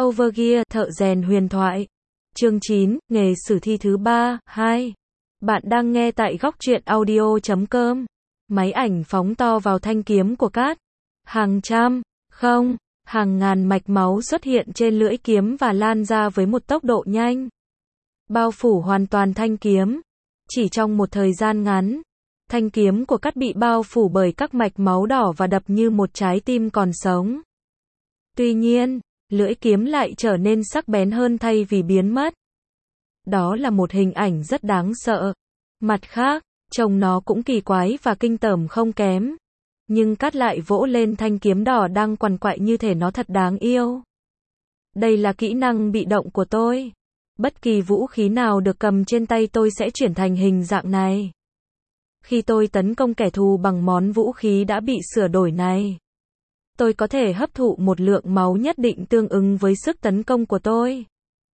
Overgear, thợ rèn huyền thoại. Chương 9, nghề sử thi thứ 3, 2. Bạn đang nghe tại góc truyện audio.com. Máy ảnh phóng to vào thanh kiếm của Cát. Hàng trăm, không, hàng ngàn mạch máu xuất hiện trên lưỡi kiếm và lan ra với một tốc độ nhanh. Bao phủ hoàn toàn thanh kiếm. Chỉ trong một thời gian ngắn, thanh kiếm của Cát bị bao phủ bởi các mạch máu đỏ và đập như một trái tim còn sống. Tuy nhiên, lưỡi kiếm lại trở nên sắc bén hơn thay vì biến mất. Đó là một hình ảnh rất đáng sợ. Mặt khác, trông nó cũng kỳ quái và kinh tởm không kém. Nhưng Cát lại vỗ lên thanh kiếm đỏ đang quằn quại như thể nó thật đáng yêu. Đây là kỹ năng bị động của tôi. Bất kỳ vũ khí nào được cầm trên tay tôi sẽ chuyển thành hình dạng này. Khi tôi tấn công kẻ thù bằng món vũ khí đã bị sửa đổi này, tôi có thể hấp thụ một lượng máu nhất định tương ứng với sức tấn công của tôi.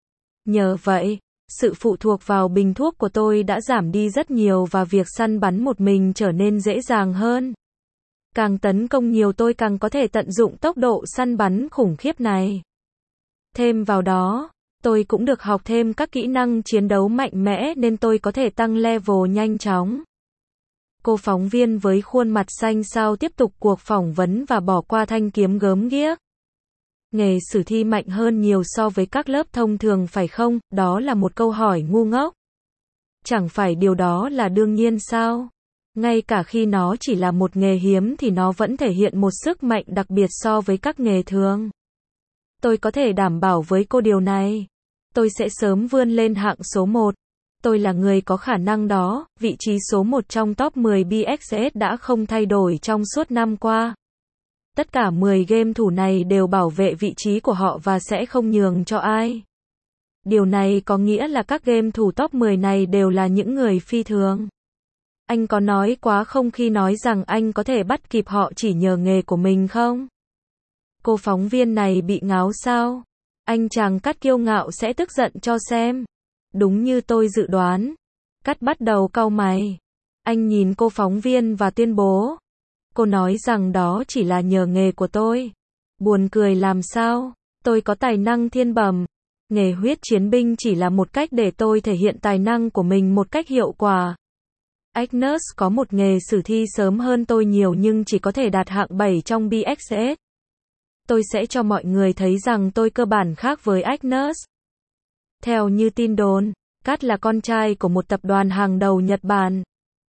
Nhờ vậy, sự phụ thuộc vào bình thuốc của tôi đã giảm đi rất nhiều và việc săn bắn một mình trở nên dễ dàng hơn. Càng tấn công nhiều tôi càng có thể tận dụng tốc độ săn bắn khủng khiếp này. Thêm vào đó, tôi cũng được học thêm các kỹ năng chiến đấu mạnh mẽ nên tôi có thể tăng level nhanh chóng. Cô phóng viên với khuôn mặt xanh xao tiếp tục cuộc phỏng vấn và bỏ qua thanh kiếm gớm ghiếc. Nghề sử thi mạnh hơn nhiều so với các lớp thông thường phải không? Đó là một câu hỏi ngu ngốc. Chẳng phải điều đó là đương nhiên sao? Ngay cả khi nó chỉ là một nghề hiếm thì nó vẫn thể hiện một sức mạnh đặc biệt so với các nghề thường. Tôi có thể đảm bảo với cô điều này. Tôi sẽ sớm vươn lên hạng số 1. Tôi là người có khả năng đó, vị trí số 1 trong top 10 BXS đã không thay đổi trong suốt năm qua. Tất cả 10 game thủ này đều bảo vệ vị trí của họ và sẽ không nhường cho ai. Điều này có nghĩa là các game thủ top 10 này đều là những người phi thường. Anh có nói quá không khi nói rằng anh có thể bắt kịp họ chỉ nhờ nghề của mình không? Cô phóng viên này bị ngáo sao? Anh chàng Cát kiêu ngạo sẽ tức giận cho xem. Đúng như tôi dự đoán. Cát bắt đầu cau mày. Anh nhìn cô phóng viên và tuyên bố. Cô nói rằng đó chỉ là nhờ nghề của tôi. Buồn cười làm sao? Tôi có tài năng thiên bẩm. Nghề huyết chiến binh chỉ là một cách để tôi thể hiện tài năng của mình một cách hiệu quả. Agnes có một nghề sử thi sớm hơn tôi nhiều nhưng chỉ có thể đạt hạng 7 trong BXS. Tôi sẽ cho mọi người thấy rằng tôi cơ bản khác với Agnes. Theo như tin đồn, Cát là con trai của một tập đoàn hàng đầu Nhật Bản.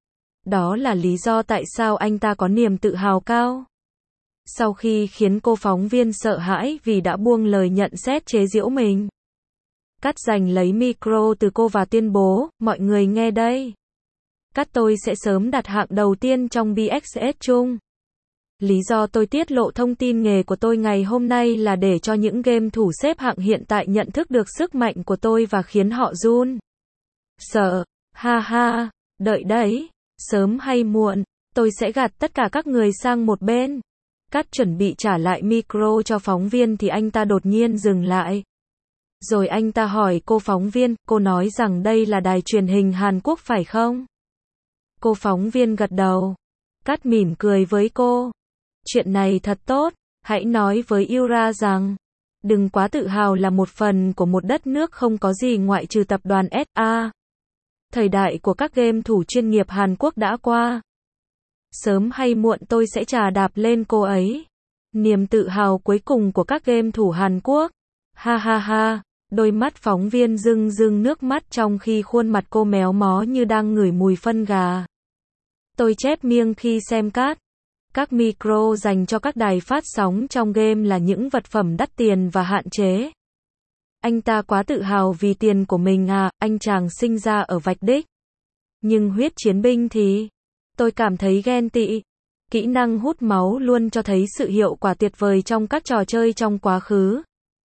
Đó là lý do tại sao anh ta có niềm tự hào cao. Sau khi khiến cô phóng viên sợ hãi vì đã buông lời nhận xét chế giễu mình, Cát giành lấy micro từ cô và tuyên bố, mọi người nghe đây. Cát tôi sẽ sớm đặt hạng đầu tiên trong BXS chung. Lý do tôi tiết lộ thông tin nghề của tôi ngày hôm nay là để cho những game thủ xếp hạng hiện tại nhận thức được sức mạnh của tôi và khiến họ run sợ. Ha ha, đợi đấy, sớm hay muộn, tôi sẽ gạt tất cả các người sang một bên. Cát chuẩn bị trả lại micro cho phóng viên thì anh ta đột nhiên dừng lại. Rồi anh ta hỏi cô phóng viên, cô nói rằng đây là đài truyền hình Hàn Quốc phải không? Cô phóng viên gật đầu. Cát mỉm cười với cô. Chuyện này thật tốt, hãy nói với Yura rằng, đừng quá tự hào là một phần của một đất nước không có gì ngoại trừ tập đoàn SA. Thời đại của các game thủ chuyên nghiệp Hàn Quốc đã qua. Sớm hay muộn tôi sẽ chà đạp lên cô ấy. Niềm tự hào cuối cùng của các game thủ Hàn Quốc. Ha ha ha, đôi mắt phóng viên rưng rưng nước mắt trong khi khuôn mặt cô méo mó như đang ngửi mùi phân gà. Tôi chép miệng khi xem Cát. Các micro dành cho các đài phát sóng trong game là những vật phẩm đắt tiền và hạn chế. Anh ta quá tự hào vì tiền của mình à, anh chàng sinh ra ở vạch đích. Nhưng huyết chiến binh thì, tôi cảm thấy ghen tị. Kỹ năng hút máu luôn cho thấy sự hiệu quả tuyệt vời trong các trò chơi trong quá khứ.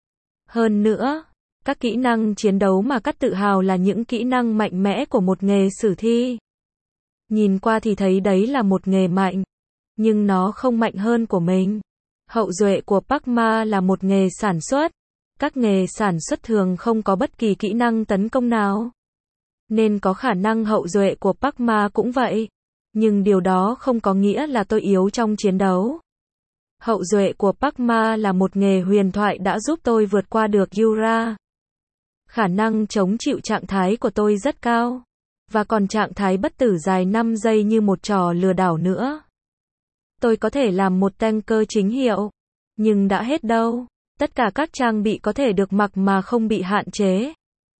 Hơn nữa, các kỹ năng chiến đấu mà Cát tự hào là những kỹ năng mạnh mẽ của một nghề sử thi. Nhìn qua thì thấy đấy là một nghề mạnh. Nhưng nó không mạnh hơn của mình. Hậu duệ của Park Ma là một nghề sản xuất. Các nghề sản xuất thường không có bất kỳ kỹ năng tấn công nào. Nên có khả năng hậu duệ của Park Ma cũng vậy. Nhưng điều đó không có nghĩa là tôi yếu trong chiến đấu. Hậu duệ của Park Ma là một nghề huyền thoại đã giúp tôi vượt qua được Yura. Khả năng chống chịu trạng thái của tôi rất cao. Và còn trạng thái bất tử dài 5 giây như một trò lừa đảo nữa. Tôi có thể làm một tanker chính hiệu. Nhưng đã hết đâu. Tất cả các trang bị có thể được mặc mà không bị hạn chế.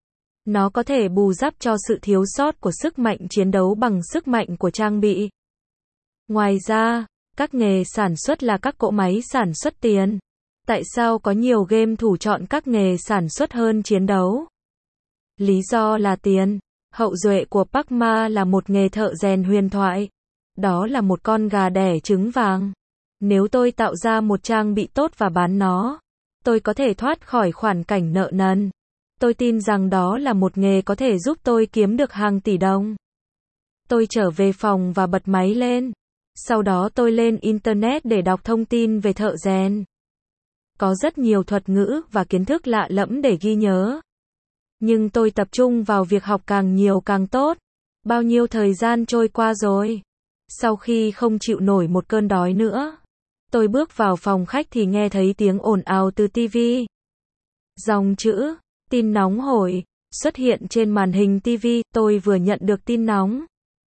Nó có thể bù đắp cho sự thiếu sót của sức mạnh chiến đấu bằng sức mạnh của trang bị. Ngoài ra, các nghề sản xuất là các cỗ máy sản xuất tiền. Tại sao có nhiều game thủ chọn các nghề sản xuất hơn chiến đấu? Lý do là tiền. Hậu duệ của Park Ma là một nghề thợ rèn huyền thoại. Đó là một con gà đẻ trứng vàng. Nếu tôi tạo ra một trang bị tốt và bán nó, tôi có thể thoát khỏi khoản cảnh nợ nần. Tôi tin rằng đó là một nghề có thể giúp tôi kiếm được hàng tỷ đồng. Tôi trở về phòng và bật máy lên. Sau đó tôi lên Internet để đọc thông tin về thợ rèn. Có rất nhiều thuật ngữ và kiến thức lạ lẫm để ghi nhớ. Nhưng tôi tập trung vào việc học càng nhiều càng tốt. Bao nhiêu thời gian trôi qua rồi. Sau khi không chịu nổi một cơn đói nữa, tôi bước vào phòng khách thì nghe thấy tiếng ồn ào từ TV. Dòng chữ, tin nóng hổi, xuất hiện trên màn hình TV. Tôi vừa nhận được tin nóng.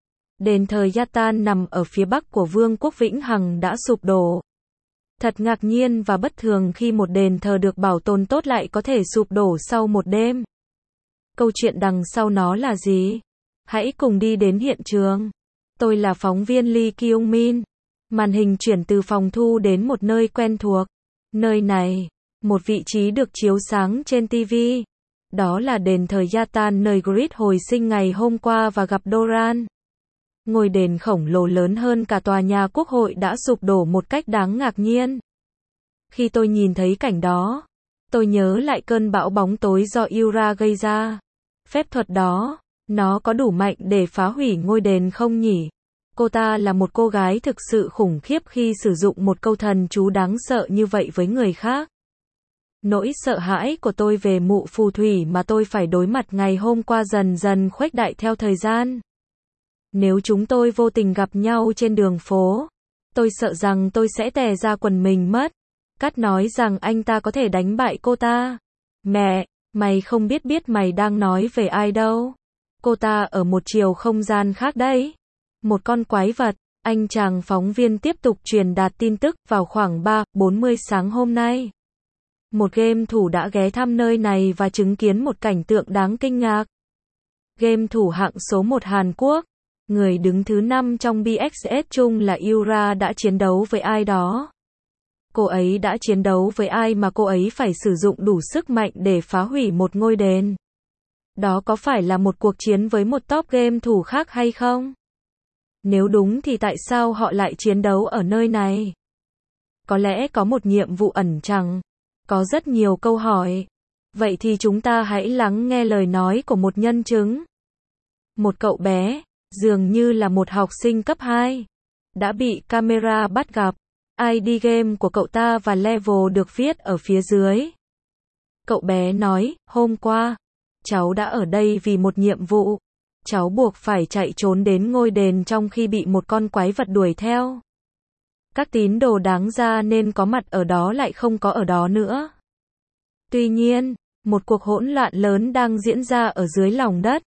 Đền thờ Yatan nằm ở phía bắc của Vương quốc Vĩnh Hằng đã sụp đổ. Thật ngạc nhiên và bất thường khi một đền thờ được bảo tồn tốt lại có thể sụp đổ sau một đêm. Câu chuyện đằng sau nó là gì? Hãy cùng đi đến hiện trường. Tôi là phóng viên Lee Kyung-min. Màn hình chuyển từ phòng thu đến một nơi quen thuộc. Nơi này, một vị trí được chiếu sáng trên TV. Đó là đền thờ Yatan nơi Grid hồi sinh ngày hôm qua và gặp Doran. Ngôi đền khổng lồ lớn hơn cả tòa nhà quốc hội đã sụp đổ một cách đáng ngạc nhiên. Khi tôi nhìn thấy cảnh đó, tôi nhớ lại cơn bão bóng tối do Yura gây ra. Phép thuật đó, nó có đủ mạnh để phá hủy ngôi đền không nhỉ? Cô ta là một cô gái thực sự khủng khiếp khi sử dụng một câu thần chú đáng sợ như vậy với người khác. Nỗi sợ hãi của tôi về mụ phù thủy mà tôi phải đối mặt ngày hôm qua dần dần khuếch đại theo thời gian. Nếu chúng tôi vô tình gặp nhau trên đường phố, tôi sợ rằng tôi sẽ tè ra quần mình mất. Cát nói rằng anh ta có thể đánh bại cô ta. Mẹ, mày không biết mày đang nói về ai đâu. Cô ta ở một chiều không gian khác đấy. Một con quái vật. Anh chàng phóng viên tiếp tục truyền đạt tin tức vào khoảng 3:40 sáng hôm nay. Một game thủ đã ghé thăm nơi này và chứng kiến một cảnh tượng đáng kinh ngạc. Game thủ hạng số 1 Hàn Quốc, người đứng thứ 5 trong BXS chung là Yura đã chiến đấu với ai đó. Cô ấy đã chiến đấu với ai mà cô ấy phải sử dụng đủ sức mạnh để phá hủy một ngôi đền? Đó có phải là một cuộc chiến với một top game thủ khác hay không? Nếu đúng thì tại sao họ lại chiến đấu ở nơi này? Có lẽ có một nhiệm vụ ẩn chằng. Có rất nhiều câu hỏi. Vậy thì chúng ta hãy lắng nghe lời nói của một nhân chứng. Một cậu bé, dường như là một học sinh cấp 2, đã bị camera bắt gặp. ID game của cậu ta và level được viết ở phía dưới. Cậu bé nói, hôm qua, cháu đã ở đây vì một nhiệm vụ. Cháu buộc phải chạy trốn đến ngôi đền trong khi bị một con quái vật đuổi theo. Các tín đồ đáng ra nên có mặt ở đó lại không có ở đó nữa. Tuy nhiên, một cuộc hỗn loạn lớn đang diễn ra ở dưới lòng đất.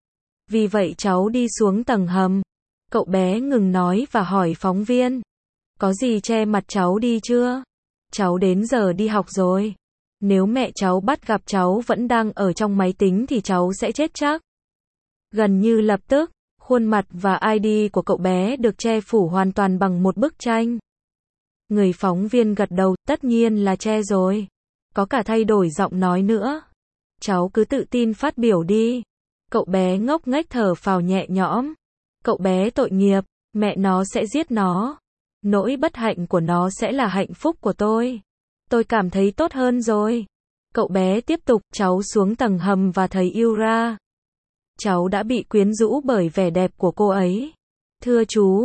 Vì vậy cháu đi xuống tầng hầm. Cậu bé ngừng nói và hỏi phóng viên. Có gì che mặt cháu đi chưa? Cháu đến giờ đi học rồi. Nếu mẹ cháu bắt gặp cháu vẫn đang ở trong máy tính thì cháu sẽ chết chắc. Gần như lập tức, khuôn mặt và ID của cậu bé được che phủ hoàn toàn bằng một bức tranh. Người phóng viên gật đầu, tất nhiên là che rồi. Có cả thay đổi giọng nói nữa. Cháu cứ tự tin phát biểu đi. Cậu bé ngốc nghếch thở phào nhẹ nhõm. Cậu bé tội nghiệp, mẹ nó sẽ giết nó. Nỗi bất hạnh của nó sẽ là hạnh phúc của tôi. Tôi cảm thấy tốt hơn rồi. Cậu bé tiếp tục, cháu xuống tầng hầm và thấy Yura. Cháu đã bị quyến rũ bởi vẻ đẹp của cô ấy. Thưa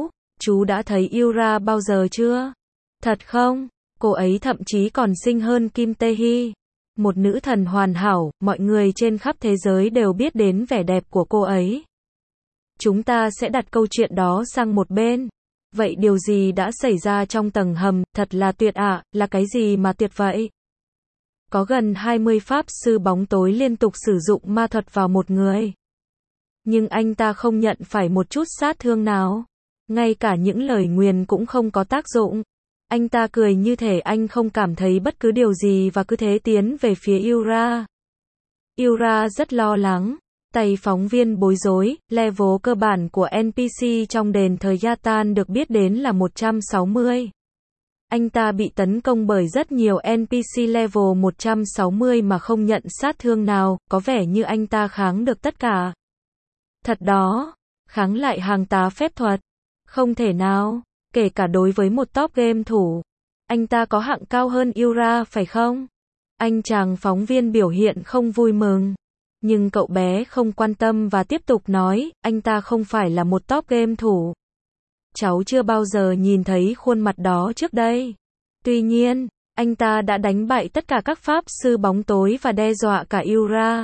chú đã thấy Yura bao giờ chưa? Thật không? Cô ấy thậm chí còn xinh hơn Kim Tae-hee. Một nữ thần hoàn hảo, mọi người trên khắp thế giới đều biết đến vẻ đẹp của cô ấy. Chúng ta sẽ đặt câu chuyện đó sang một bên. Vậy điều gì đã xảy ra trong tầng hầm, thật là tuyệt ạ, là cái gì mà tuyệt vậy? Có gần 20 pháp sư bóng tối liên tục sử dụng ma thuật vào một người. Nhưng anh ta không nhận phải một chút sát thương nào. Ngay cả những lời nguyền cũng không có tác dụng. Anh ta cười như thể anh không cảm thấy bất cứ điều gì và cứ thế tiến về phía Yura. Yura rất lo lắng. Tay phóng viên bối rối, level cơ bản của NPC trong đền thời Yatan được biết đến là 160. Anh ta bị tấn công bởi rất nhiều NPC level 160 mà không nhận sát thương nào, có vẻ như anh ta kháng được tất cả. Thật đó, kháng lại hàng tá phép thuật. Không thể nào, kể cả đối với một top game thủ. Anh ta có hạng cao hơn Yura phải không? Anh chàng phóng viên biểu hiện không vui mừng. Nhưng cậu bé không quan tâm và tiếp tục nói, anh ta không phải là một top game thủ. Cháu chưa bao giờ nhìn thấy khuôn mặt đó trước đây. Tuy nhiên, anh ta đã đánh bại tất cả các pháp sư bóng tối và đe dọa cả Yura.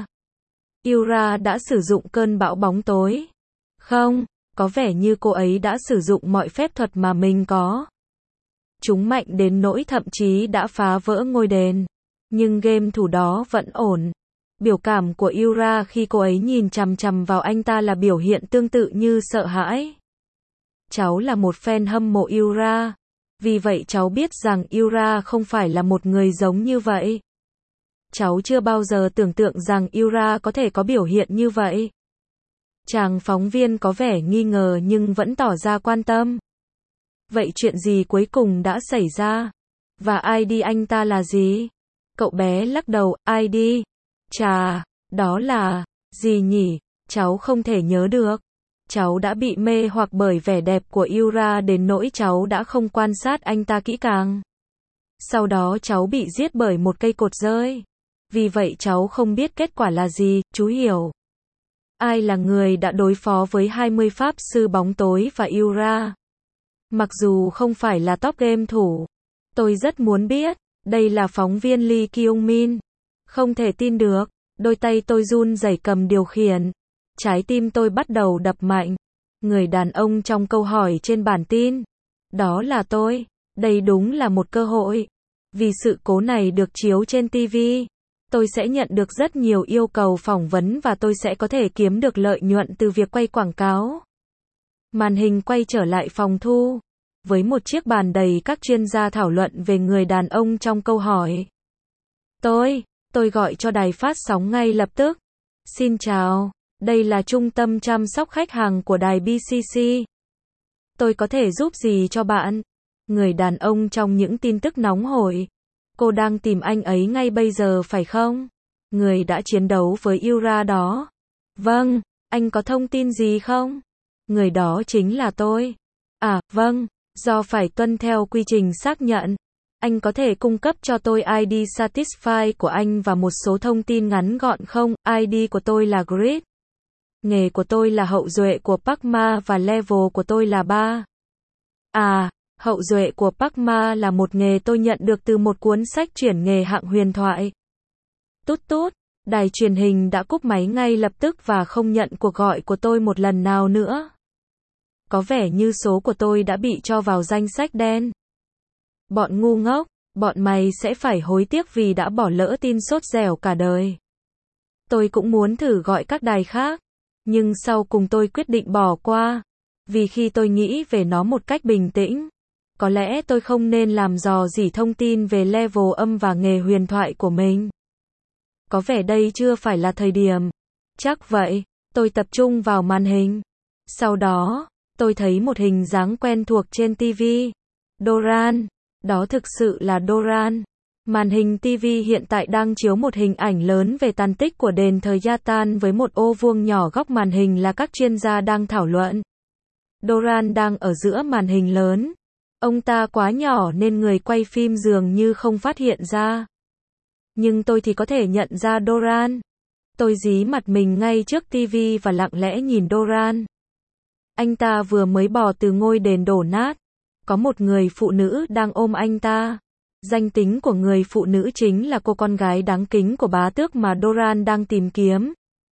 Yura đã sử dụng cơn bão bóng tối. Không, có vẻ như cô ấy đã sử dụng mọi phép thuật mà mình có. Chúng mạnh đến nỗi thậm chí đã phá vỡ ngôi đền. Nhưng game thủ đó vẫn ổn. Biểu cảm của Yura khi cô ấy nhìn chằm chằm vào anh ta là biểu hiện tương tự như sợ hãi. Cháu là một fan hâm mộ Yura. Vì vậy cháu biết rằng Yura không phải là một người giống như vậy. Cháu chưa bao giờ tưởng tượng rằng Yura có thể có biểu hiện như vậy. Chàng phóng viên có vẻ nghi ngờ nhưng vẫn tỏ ra quan tâm. Vậy chuyện gì cuối cùng đã xảy ra? Và ID anh ta là gì? Cậu bé lắc đầu, ID. Chà, đó là gì nhỉ? Cháu không thể nhớ được. Cháu đã bị mê hoặc bởi vẻ đẹp của Yura đến nỗi cháu đã không quan sát anh ta kỹ càng. Sau đó cháu bị giết bởi một cây cột rơi. Vì vậy cháu không biết kết quả là gì, chú hiểu. Ai là người đã đối phó với 20 pháp sư bóng tối và Yura? Mặc dù không phải là top game thủ. Tôi rất muốn biết. Đây là phóng viên Lee Kyung-min. Không thể tin được. Đôi tay tôi run rẩy cầm điều khiển. Trái tim tôi bắt đầu đập mạnh. Người đàn ông trong câu hỏi trên bản tin. Đó là tôi. Đây đúng là một cơ hội. Vì sự cố này được chiếu trên TV. Tôi sẽ nhận được rất nhiều yêu cầu phỏng vấn và tôi sẽ có thể kiếm được lợi nhuận từ việc quay quảng cáo. Màn hình quay trở lại phòng thu. Với một chiếc bàn đầy các chuyên gia thảo luận về người đàn ông trong câu hỏi. Tôi gọi cho đài phát sóng ngay lập tức. Xin chào, đây là trung tâm chăm sóc khách hàng của đài BCC. Tôi có thể giúp gì cho bạn? Người đàn ông trong những tin tức nóng hổi. Cô đang tìm anh ấy ngay bây giờ phải không? Người đã chiến đấu với Yura đó. Vâng, anh có thông tin gì không? Người đó chính là tôi. À, vâng, do phải tuân theo quy trình xác nhận. Anh có thể cung cấp cho tôi ID Satisfy của anh và một số thông tin ngắn gọn không? ID của tôi là Grid. Nghề của tôi là hậu duệ của Park Ma và level của tôi là 3. À, hậu duệ của Park Ma là một nghề tôi nhận được từ một cuốn sách chuyển nghề hạng huyền thoại. Tút tút, đài truyền hình đã cúp máy ngay lập tức và không nhận cuộc gọi của tôi một lần nào nữa. Có vẻ như số của tôi đã bị cho vào danh sách đen. Bọn ngu ngốc, bọn mày sẽ phải hối tiếc vì đã bỏ lỡ tin sốt dẻo cả đời. Tôi cũng muốn thử gọi các đài khác, nhưng sau cùng tôi quyết định bỏ qua. Vì khi tôi nghĩ về nó một cách bình tĩnh, có lẽ tôi không nên làm dò dỉ thông tin về level âm và nghề huyền thoại của mình. Có vẻ đây chưa phải là thời điểm. Chắc vậy, tôi tập trung vào màn hình. Sau đó, tôi thấy một hình dáng quen thuộc trên TV. Doran. Đó thực sự là Doran. Màn hình TV hiện tại đang chiếu một hình ảnh lớn về tàn tích của đền thời Yatan với một ô vuông nhỏ góc màn hình là các chuyên gia đang thảo luận. Doran đang ở giữa màn hình lớn. Ông ta quá nhỏ nên người quay phim dường như không phát hiện ra. Nhưng tôi thì có thể nhận ra Doran. Tôi dí mặt mình ngay trước TV và lặng lẽ nhìn Doran. Anh ta vừa mới bò từ ngôi đền đổ nát. Có một người phụ nữ đang ôm anh ta. Danh tính của người phụ nữ chính là cô con gái đáng kính của bá tước mà Doran đang tìm kiếm.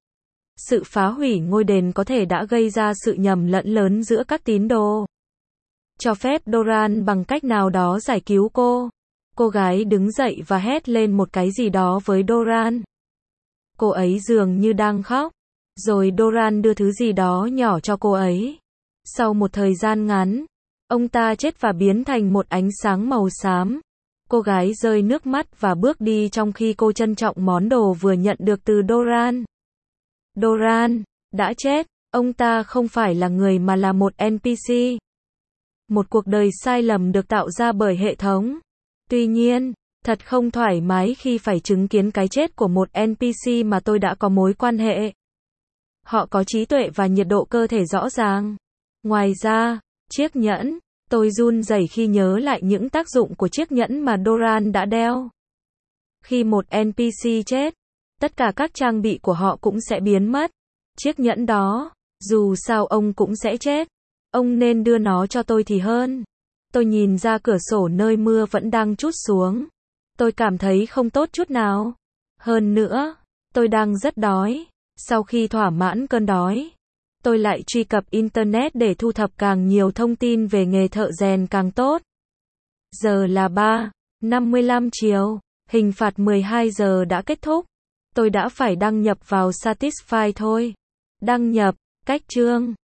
Sự phá hủy ngôi đền có thể đã gây ra sự nhầm lẫn lớn giữa các tín đồ. cho phép Doran bằng cách nào đó giải cứu cô. Cô gái đứng dậy và hét lên một cái gì đó với Doran. Cô ấy dường như đang khóc. Rồi Doran đưa thứ gì đó nhỏ cho cô ấy. Sau một thời gian ngắn, ông ta chết và biến thành một ánh sáng màu xám. Cô gái rơi nước mắt và bước đi trong khi cô trân trọng món đồ vừa nhận được từ Doran. Doran đã chết. Ông ta không phải là người mà là một NPC. Một cuộc đời sai lầm được tạo ra bởi hệ thống. Tuy nhiên, thật không thoải mái khi phải chứng kiến cái chết của một NPC mà tôi đã có mối quan hệ. Họ có trí tuệ và nhiệt độ cơ thể rõ ràng. Ngoài ra, chiếc nhẫn, tôi run rẩy khi nhớ lại những tác dụng của chiếc nhẫn mà Doran đã đeo. Khi một NPC chết, tất cả các trang bị của họ cũng sẽ biến mất. Chiếc nhẫn đó, dù sao ông cũng sẽ chết. Ông nên đưa nó cho tôi thì hơn. Tôi nhìn ra cửa sổ nơi mưa vẫn đang trút xuống. Tôi cảm thấy không tốt chút nào. Hơn nữa, tôi đang rất đói. Sau khi thỏa mãn cơn đói, tôi lại truy cập Internet để thu thập càng nhiều thông tin về nghề thợ rèn càng tốt. Giờ là 3:55 chiều. Hình phạt 12 giờ đã kết thúc. Tôi đã phải đăng nhập vào Satisfy thôi. Đăng nhập, cách chương.